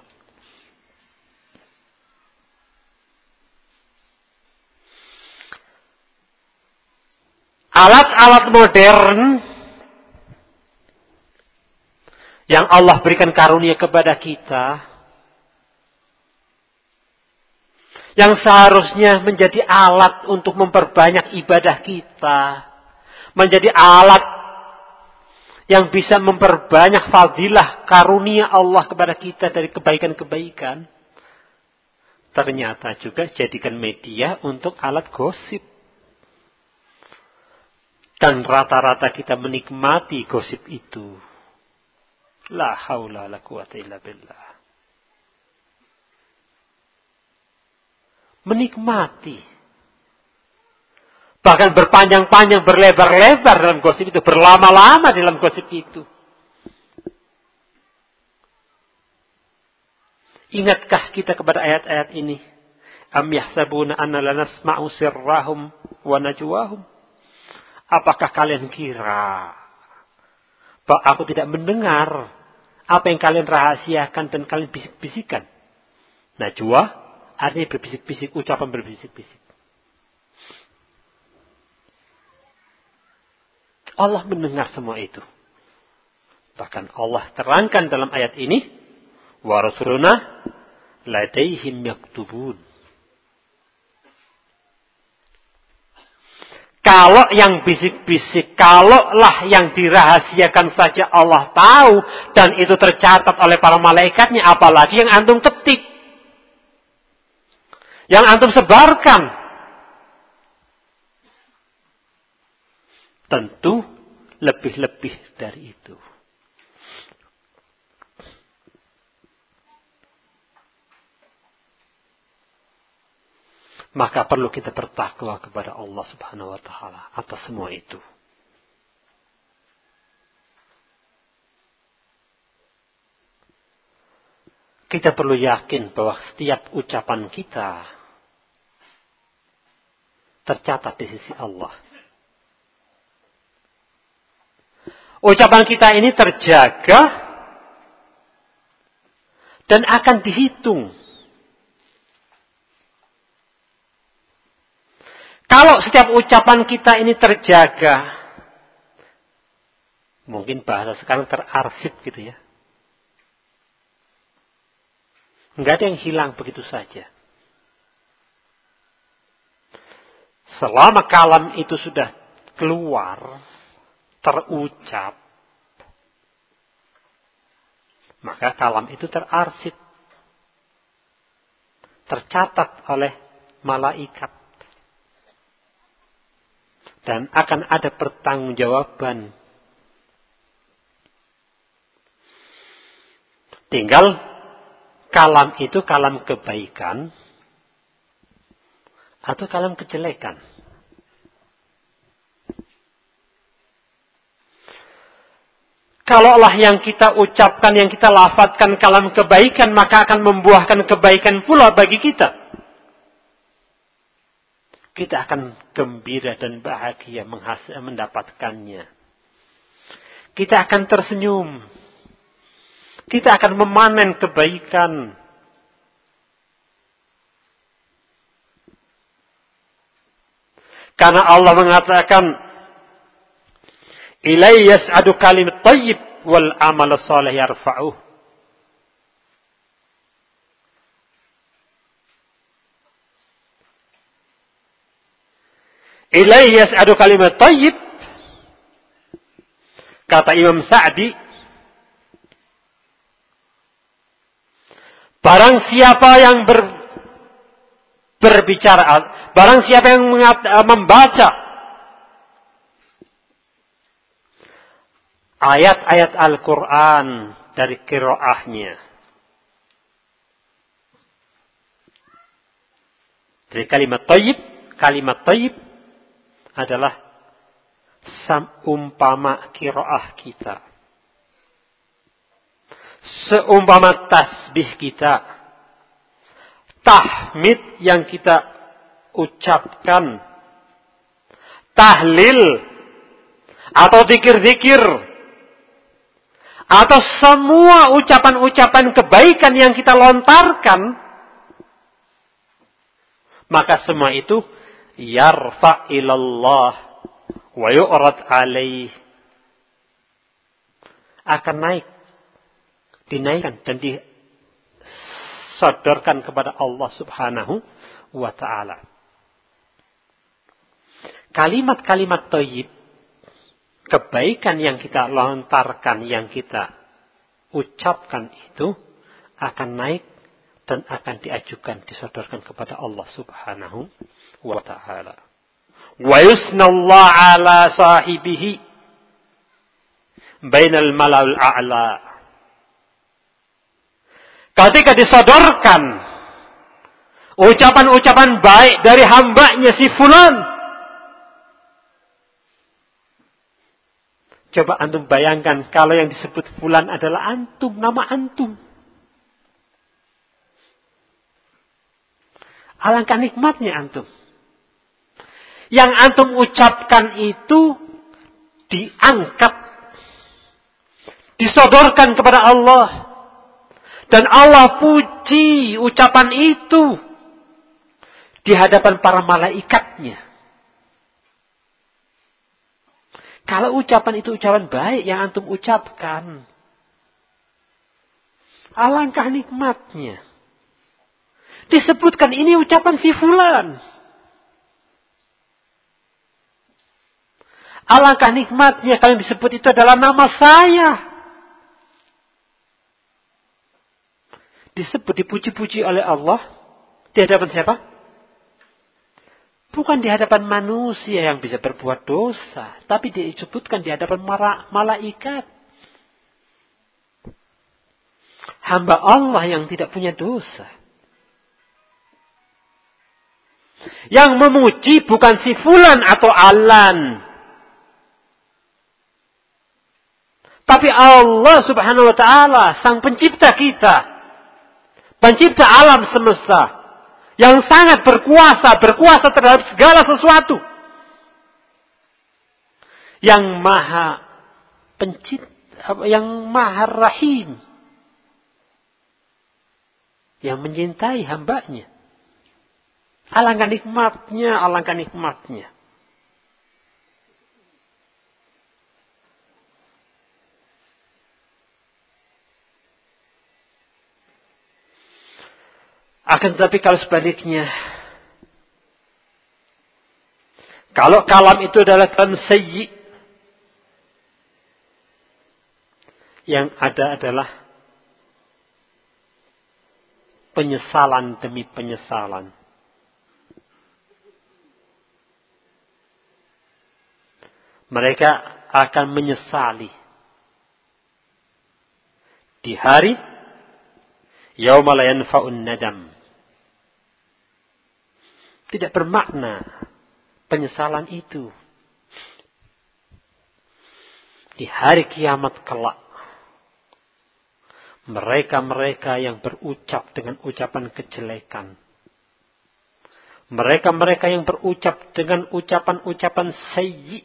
Alat-alat modern yang Allah berikan karunia kepada kita, yang seharusnya menjadi alat untuk memperbanyak ibadah kita, menjadi alat yang bisa memperbanyak fadilah karunia Allah kepada kita dari kebaikan-kebaikan, ternyata juga jadikan media untuk alat gosip. Dan rata-rata kita menikmati gosip itu. La haula la quwata illa billah. Menikmati. Bahkan berpanjang-panjang, berlebar-lebar dalam gosip itu. Berlama-lama dalam gosip itu. Ingatkah kita kepada ayat-ayat ini? Am yahsabuna anna lanasma'u sirrahum wa najwahum. Apakah kalian kira bahwa aku tidak mendengar apa yang kalian rahasiakan dan kalian bisik-bisikan? Najwa artinya berbisik-bisik, ucapan berbisik-bisik. Allah mendengar semua itu. Bahkan Allah terangkan dalam ayat ini, wa rasuluna ladaihim yaktubun. Kalau yang bisik-bisik, kalaulah yang dirahasiakan saja Allah tahu, dan itu tercatat oleh para malaikatnya, apalagi yang antum ketik, yang antum sebarkan. Tentu lebih-lebih dari itu. Maka perlu kita bertakwa kepada Allah Subhanahu wa taala atas semua itu. Kita perlu yakin bahwa setiap ucapan kita tercatat di sisi Allah. Ucapan kita ini terjaga dan akan dihitung. Kalau setiap ucapan kita ini terjaga, mungkin bahasa sekarang terarsip gitu ya. Enggak ada yang hilang begitu saja. Selama kalam itu sudah keluar, terucap, maka kalam itu terarsip, tercatat oleh malaikat. Dan akan ada pertanggungjawaban. Tinggal kalam itu kalam kebaikan atau kalam kejelekan. Kalaulah yang kita ucapkan, yang kita lafadzkan kalam kebaikan, maka akan membuahkan kebaikan pula bagi kita. Kita akan gembira dan bahagia menghasil, mendapatkannya. Kita akan tersenyum. Kita akan memanen kebaikan. Karena Allah mengatakan, ilai yas'adu kalimat thayyib wal amal salih yarfa'uh. Ilai yas'adu kalimat thayyib, kata Imam Sa'di, barang siapa yang ber, berbicara, barang siapa yang mengat, membaca ayat-ayat Al-Quran dari qiraahnya, dari kalimat thayyib, kalimat thayyib adalah seumpama qiraah kita, seumpama tasbih kita, tahmid yang kita ucapkan, tahlil atau zikir-zikir, atau semua ucapan-ucapan kebaikan yang kita lontarkan, maka semua itu yarfa ilallah wa yu'rad alaih, akan naik, dinaikkan dan disodorkan kepada Allah Subhanahu wa ta'ala. Kalimat-kalimat thayyib, kebaikan yang kita lontarkan, yang kita ucapkan itu akan naik dan akan diajukan, disodorkan kepada Allah Subhanahu wa ta'ala. Wa yusnallahu ala sahibihi bainal mala'ul a'la. Ketika disodorkan ucapan-ucapan baik dari hambanya si fulan, coba antum bayangkan kalau yang disebut fulan adalah antum, nama antum. Alangkah nikmatnya antum. Yang antum ucapkan itu diangkat, disodorkan kepada Allah. Dan Allah puji ucapan itu di hadapan para malaikatnya. Kalau ucapan itu ucapan baik yang antum ucapkan, alangkah nikmatnya. Disebutkan ini ucapan si fulan. Alangkah nikmatnya kalau yang disebut itu adalah nama saya. Disebut, dipuji-puji oleh Allah di hadapan siapa? Bukan di hadapan manusia yang bisa berbuat dosa, tapi disebutkan di hadapan malaikat. Hamba Allah yang tidak punya dosa. Yang memuji bukan si fulan atau alan, tapi Allah Subhanahu wa ta'ala, sang pencipta kita. Pencipta alam semesta. Yang sangat berkuasa. Berkuasa terhadap segala sesuatu. Yang maha pencipta. Yang maha rahim. Yang mencintai hambanya. Alangkah nikmatnya, alangkah nikmatnya. Akan tetapi kalau sebaliknya, kalau kalam itu adalah kalam sayyi, yang ada adalah penyesalan demi penyesalan. Mereka akan menyesali di hari yauma la yanfa'un nadam. Tidak bermakna penyesalan itu. Di hari kiamat kelak, mereka-mereka yang berucap dengan ucapan kejelekan, mereka-mereka yang berucap dengan ucapan-ucapan sayyi,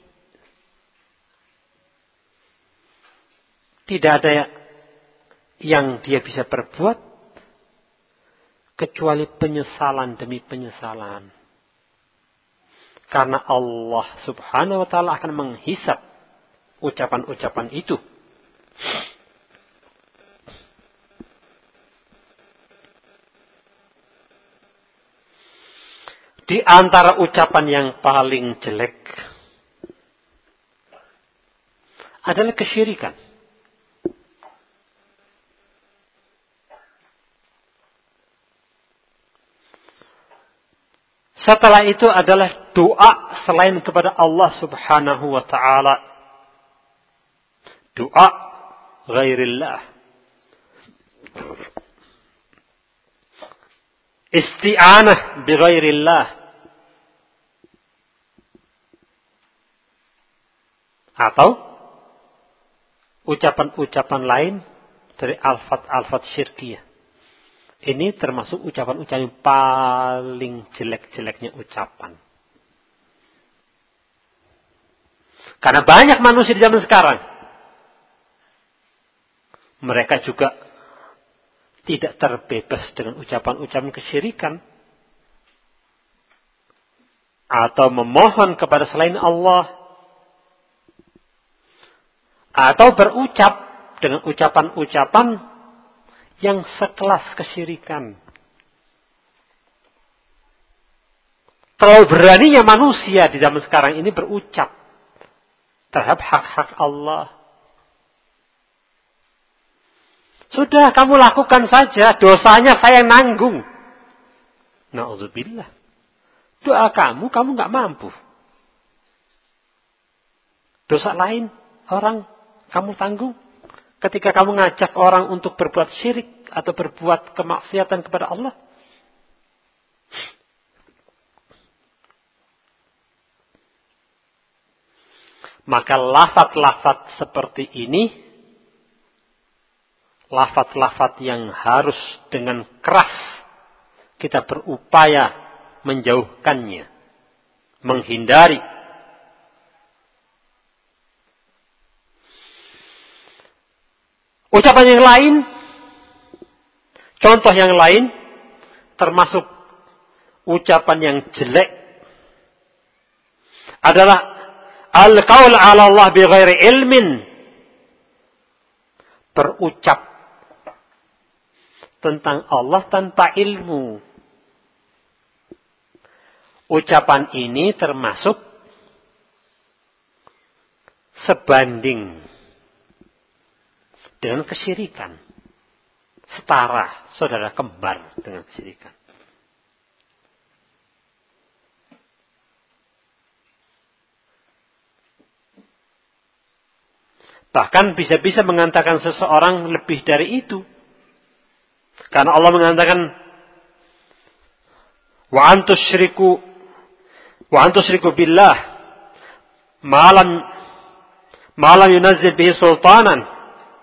tidak ada yang dia bisa berbuat kecuali penyesalan demi penyesalan. Karena Allah subhanahu wa ta'ala akan menghisap ucapan-ucapan itu. Di antara ucapan yang paling jelek adalah kesyirikan. Setelah itu adalah doa selain kepada Allah subhanahu wa ta'ala. Doa ghairillah. Isti'anah bi ghairillah. Atau ucapan-ucapan lain dari alfat-alfat syirkiyah. Ini termasuk ucapan-ucapan yang paling jelek-jeleknya ucapan. Karena banyak manusia di zaman sekarang, mereka juga tidak terbebas dengan ucapan-ucapan kesyirikan. Atau memohon kepada selain Allah. Atau berucap dengan ucapan-ucapan yang sekelas kesyirikan. Terlalu beraninya manusia di zaman sekarang ini berucap terhadap hak-hak Allah. Sudah, kamu lakukan saja, dosanya saya yang nanggung. Na'udzubillah. Doa kamu, kamu gak mampu. Dosa lain, orang, kamu tanggung. Ketika kamu ngajak orang untuk berbuat syirik atau berbuat kemaksiatan kepada Allah. Maka lafaz-lafaz seperti ini, lafaz-lafaz yang harus dengan keras kita berupaya menjauhkannya, menghindari. Ucapan yang lain, contoh yang lain, termasuk ucapan yang jelek, adalah al-qaul ala Allah bi ghairi ilmin. Berucap tentang Allah tanpa ilmu. Ucapan ini termasuk sebanding dengan kesyirikan. Setara, saudara kembar dengan kesyirikan. Bahkan bisa-bisa mengatakan seseorang lebih dari itu. Karena Allah mengatakan, wa antusyriku wa antusyriku billah ma lam ma lam yunazzil bihi sultanan.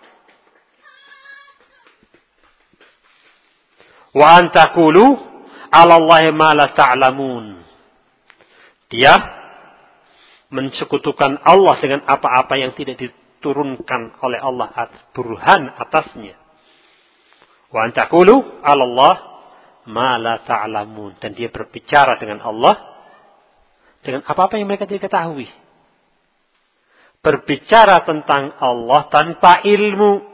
Wa an taqulu 'ala Allahi ma la ta'lamun. Dia mensekutukan Allah dengan apa-apa yang tidak diturunkan oleh Allah atas burhan atasnya. Wa an taqulu 'ala Allah ma la ta'lamun. Dan dia berbicara dengan Allah dengan apa-apa yang mereka tidak ketahui. Berbicara tentang Allah tanpa ilmu.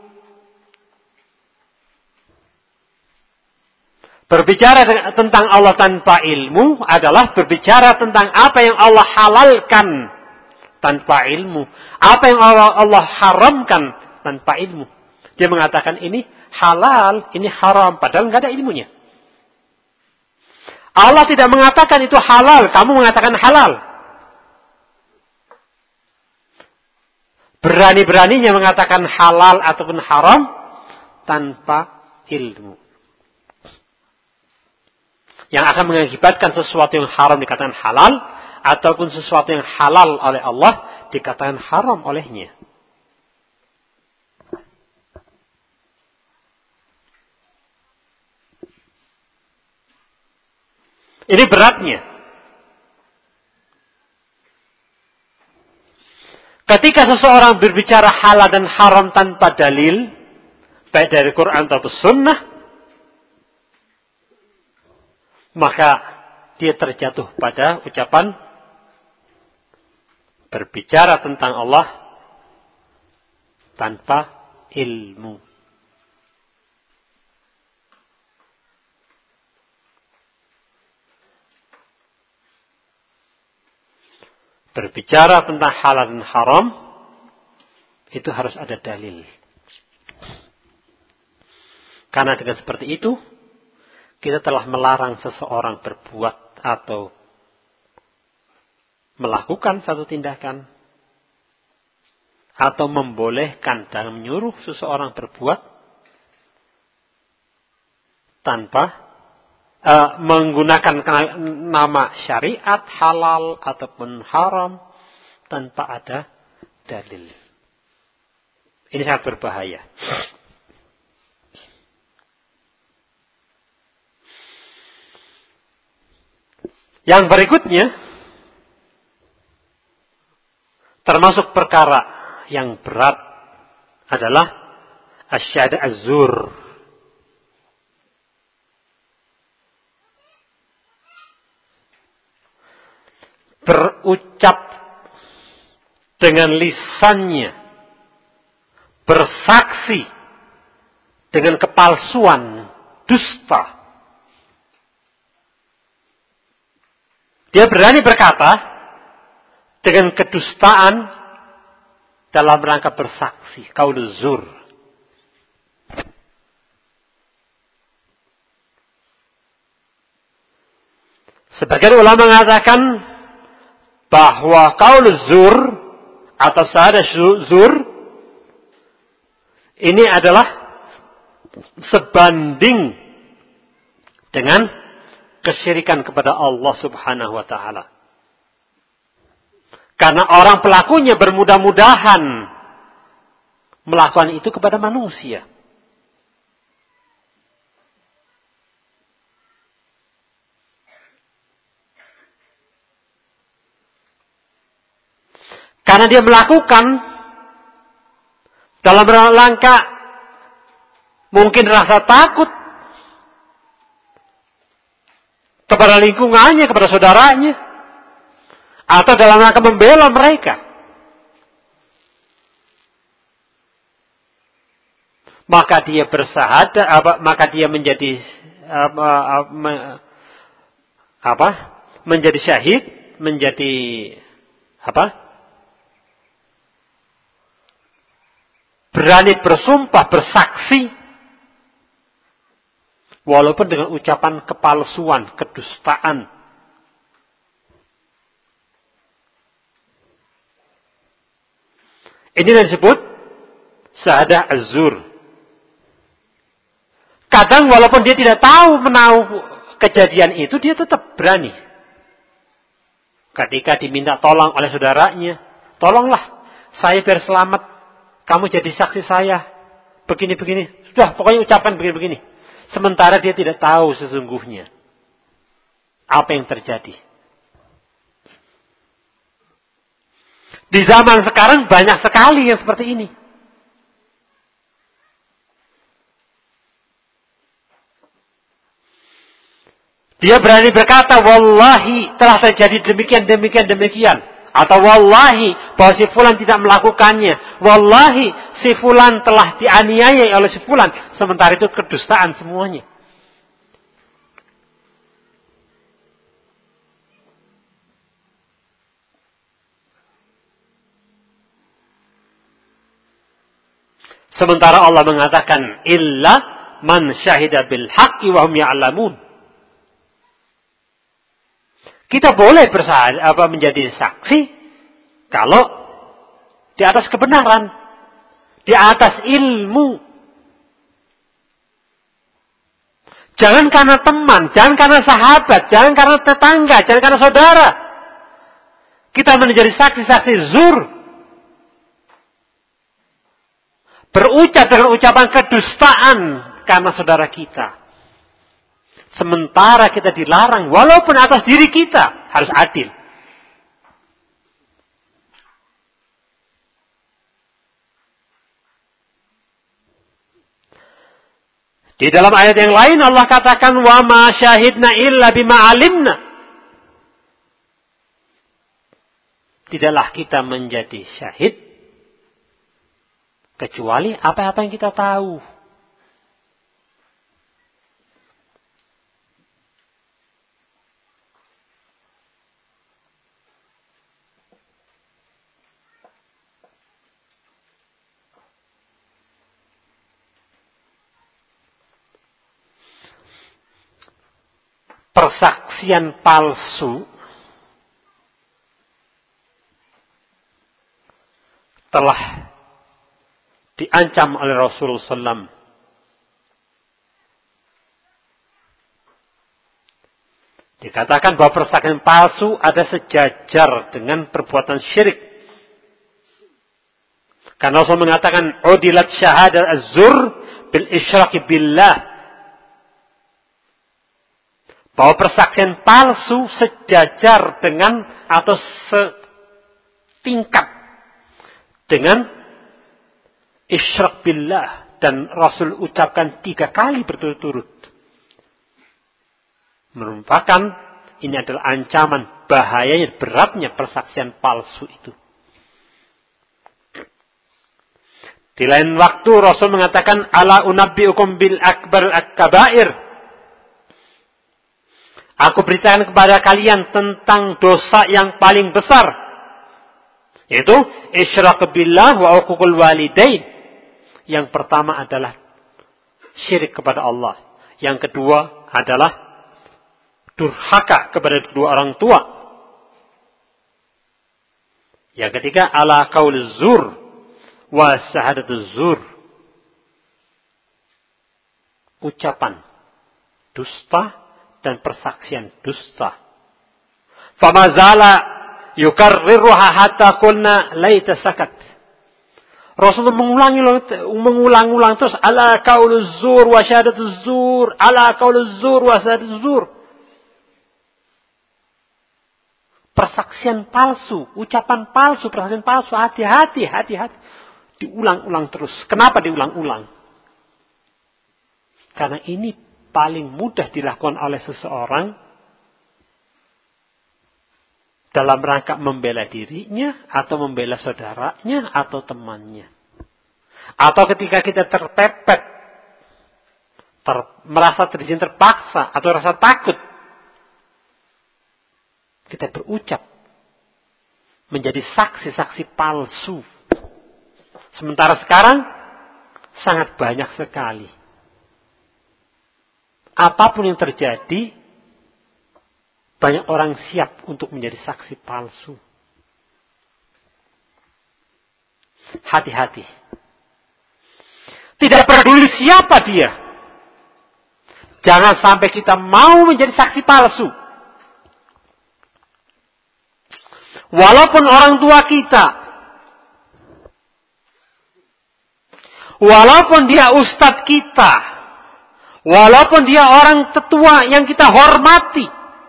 Berbicara tentang Allah tanpa ilmu adalah berbicara tentang apa yang Allah halalkan tanpa ilmu. Apa yang Allah, Allah haramkan tanpa ilmu. Dia mengatakan ini halal, ini haram. Padahal nggak ada ilmunya. Allah tidak mengatakan itu halal. Kamu mengatakan halal. Berani-beraninya mengatakan halal ataupun haram tanpa ilmu. Yang akan mengakibatkan sesuatu yang haram dikatakan halal, ataupun sesuatu yang halal oleh Allah dikatakan haram olehnya. Ini beratnya. Ketika seseorang berbicara halal dan haram tanpa dalil, baik dari Quran atau Sunnah, maka dia terjatuh pada ucapan berbicara tentang Allah tanpa ilmu. Berbicara tentang halal dan haram itu harus ada dalil. Karena dengan seperti itu kita telah melarang seseorang berbuat atau melakukan satu tindakan. Atau membolehkan dan menyuruh seseorang berbuat tanpa uh, menggunakan nama syariat halal ataupun haram tanpa ada dalil. Ini sangat berbahaya. Yang berikutnya, termasuk perkara yang berat adalah asyhadu az-zur. Berucap dengan lisannya, bersaksi dengan kepalsuan, dusta. Dia berani berkata dengan kedustaan dalam rangka bersaksi, qauluz zur. Sebagian ulama mengatakan bahwa qauluz zur atau syahadah zur ini adalah sebanding dengan kesyirikan kepada Allah Subhanahu wa taala. Karena orang pelakunya bermudah-mudahan melakukan itu kepada manusia. Karena dia melakukan dalam rangka mungkin rasa takut kepada lingkungannya, kepada saudaranya, atau dalam rangka membela mereka. Maka dia bersahadat, maka dia menjadi apa, apa? Menjadi syahid, menjadi apa? Berani bersumpah, bersaksi, walaupun dengan ucapan kepalsuan, kedustaan. Ini yang disebut syahadah az-zur. Kadang walaupun dia tidak tahu menahu kejadian itu, dia tetap berani. Ketika diminta tolong oleh saudaranya, tolonglah saya biar selamat, kamu jadi saksi saya, begini-begini. Sudah, pokoknya ucapkan begini-begini. Sementara dia tidak tahu sesungguhnya apa yang terjadi. Di zaman sekarang banyak sekali yang seperti ini. Dia berani berkata, wallahi telah terjadi demikian, demikian, demikian. Atau wallahi bahwa si fulan tidak melakukannya. Wallahi si fulan telah dianiaya oleh si fulan. Sementara itu kedustaan semuanya. Sementara Allah mengatakan, illa man syahida bil haqqi wa hum ya'lamun. Kita boleh bersaksi apa menjadi saksi kalau di atas kebenaran, di atas ilmu. Jangan karena teman, jangan karena sahabat, jangan karena tetangga, jangan karena saudara. Kita menjadi saksi-saksi zur. Berucap dengan ucapan kedustaan karena saudara kita. Sementara kita dilarang, walaupun atas diri kita, harus adil. Di dalam ayat yang lain Allah katakan, wa ma syahidna illa bima alimna. Tidaklah kita menjadi syahid kecuali apa-apa yang kita tahu. Persaksian palsu telah diancam oleh Rasulullah shallallahu alaihi wasallam. Dikatakan bahwa persaksian palsu ada sejajar dengan perbuatan syirik. Karena Rasul mengatakan, udilat syahadat az-zur bil isyraki billah. Bahwa persaksian palsu sejajar dengan atau setingkat dengan isyrak billah. Dan Rasul ucapkan tiga kali berturut-turut. Merupakan ini adalah ancaman bahayanya, beratnya persaksian palsu itu. Di lain waktu Rasul mengatakan, ala unabbiukum bil akbar al-kabair. Aku beritakan kepada kalian tentang dosa yang paling besar. Yaitu, isyrak billah wa uququl walidain. Yang pertama adalah syirik kepada Allah. Yang kedua adalah durhaka kepada kedua orang tua. Yang ketiga, ala qaul zur wa syahadatuz zur. Ucapan dusta dan persaksian dusta. Famazala yukarriruha hatta qulna laita sakat. Rasulullah mengulangi mengulang-ulang terus, ala qauluz zur wa syahadatuz zur, ala qauluz zur wa syahadatuz zur. Persaksian palsu, ucapan palsu, persaksian palsu, hati-hati, hati-hati. Diulang-ulang terus. Kenapa diulang-ulang? Karena ini paling mudah dilakukan oleh seseorang dalam rangka membela dirinya atau membela saudaranya atau temannya. Atau ketika kita terpepet, ter, merasa terjadi terpaksa atau rasa takut, kita berucap menjadi saksi-saksi palsu. Sementara sekarang sangat banyak sekali. Apapun yang terjadi, banyak orang siap untuk menjadi saksi palsu. Hati-hati. Tidak peduli siapa dia. Jangan sampai kita mau menjadi saksi palsu. Walaupun orang tua kita, walaupun dia ustadz kita, walaupun dia orang tetua yang kita hormati,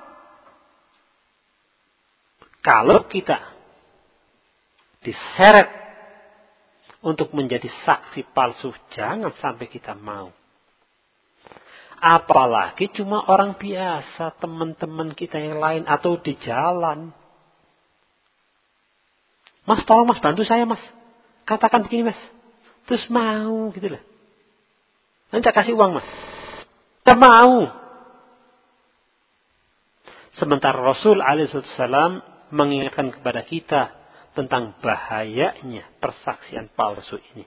kalau kita diseret untuk menjadi saksi palsu, jangan sampai kita mau. Apalagi cuma orang biasa, teman-teman kita yang lain atau di jalan. Mas, tolong mas, bantu saya mas. Katakan begini mas. Terus mau gitu lah. Nanti tak kasih uang mas. Tak mau. Sementara Rasul alaihi wasallam mengingatkan kepada kita tentang bahayanya persaksian palsu ini.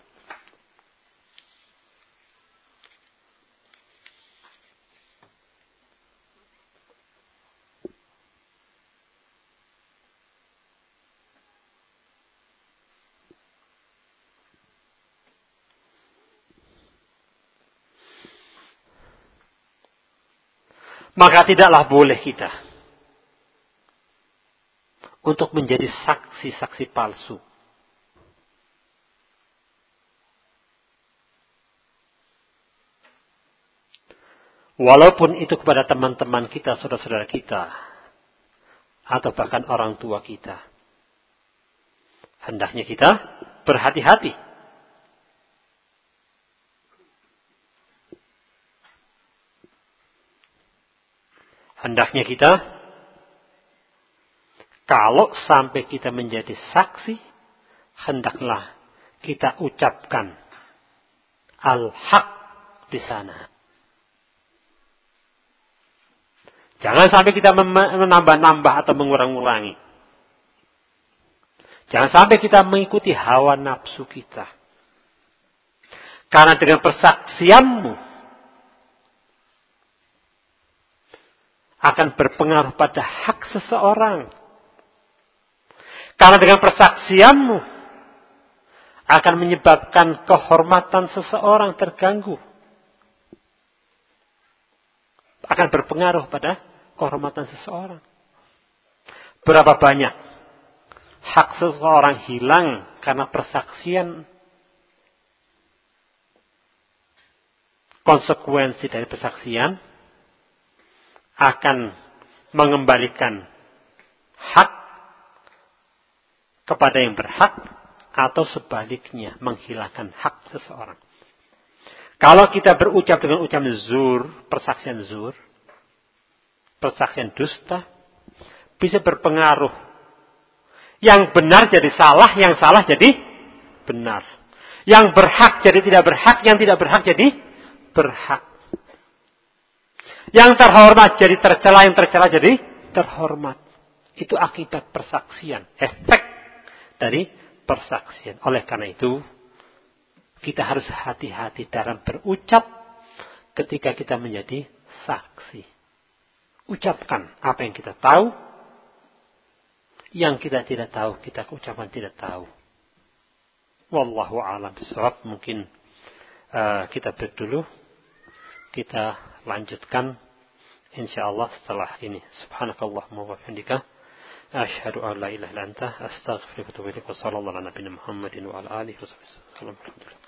Maka tidaklah boleh kita untuk menjadi saksi-saksi palsu. Walaupun itu kepada teman-teman kita, saudara-saudara kita, atau bahkan orang tua kita. Hendaknya kita berhati-hati. Hendaknya kita, kalau sampai kita menjadi saksi, hendaklah kita ucapkan al-haq di sana. Jangan sampai kita menambah-nambah atau mengurang-urangi. Jangan sampai kita mengikuti hawa nafsu kita. Karena dengan persaksianmu akan berpengaruh pada hak seseorang. Karena dengan persaksianmu akan menyebabkan kehormatan seseorang terganggu. Akan berpengaruh pada kehormatan seseorang. Berapa banyak hak seseorang hilang karena persaksian. Konsekuensi dari persaksian akan mengembalikan hak kepada yang berhak atau sebaliknya menghilangkan hak seseorang. Kalau kita berucap dengan ucapan zur, persaksian zur, persaksian dusta, bisa berpengaruh. Yang benar jadi salah, yang salah jadi benar. Yang berhak jadi tidak berhak, yang tidak berhak jadi berhak. Yang terhormat jadi tercela, yang tercela jadi terhormat. Itu akibat persaksian. Efek dari persaksian. Oleh karena itu, kita harus hati-hati dalam berucap ketika kita menjadi saksi. Ucapkan apa yang kita tahu. Yang kita tidak tahu, kita ucapkan tidak tahu. Wallahu a'lam bishawab. Mungkin uh, kita break dulu. Kita lanjutkan insyaallah setelah ini. Subhanakallahumma wa bihamdika asyhadu an la ilaha illa anta astaghfiruka wa atubu ilaik. Wassallallahu ala nabiyina Muhammadin wa ala alihi wasallam.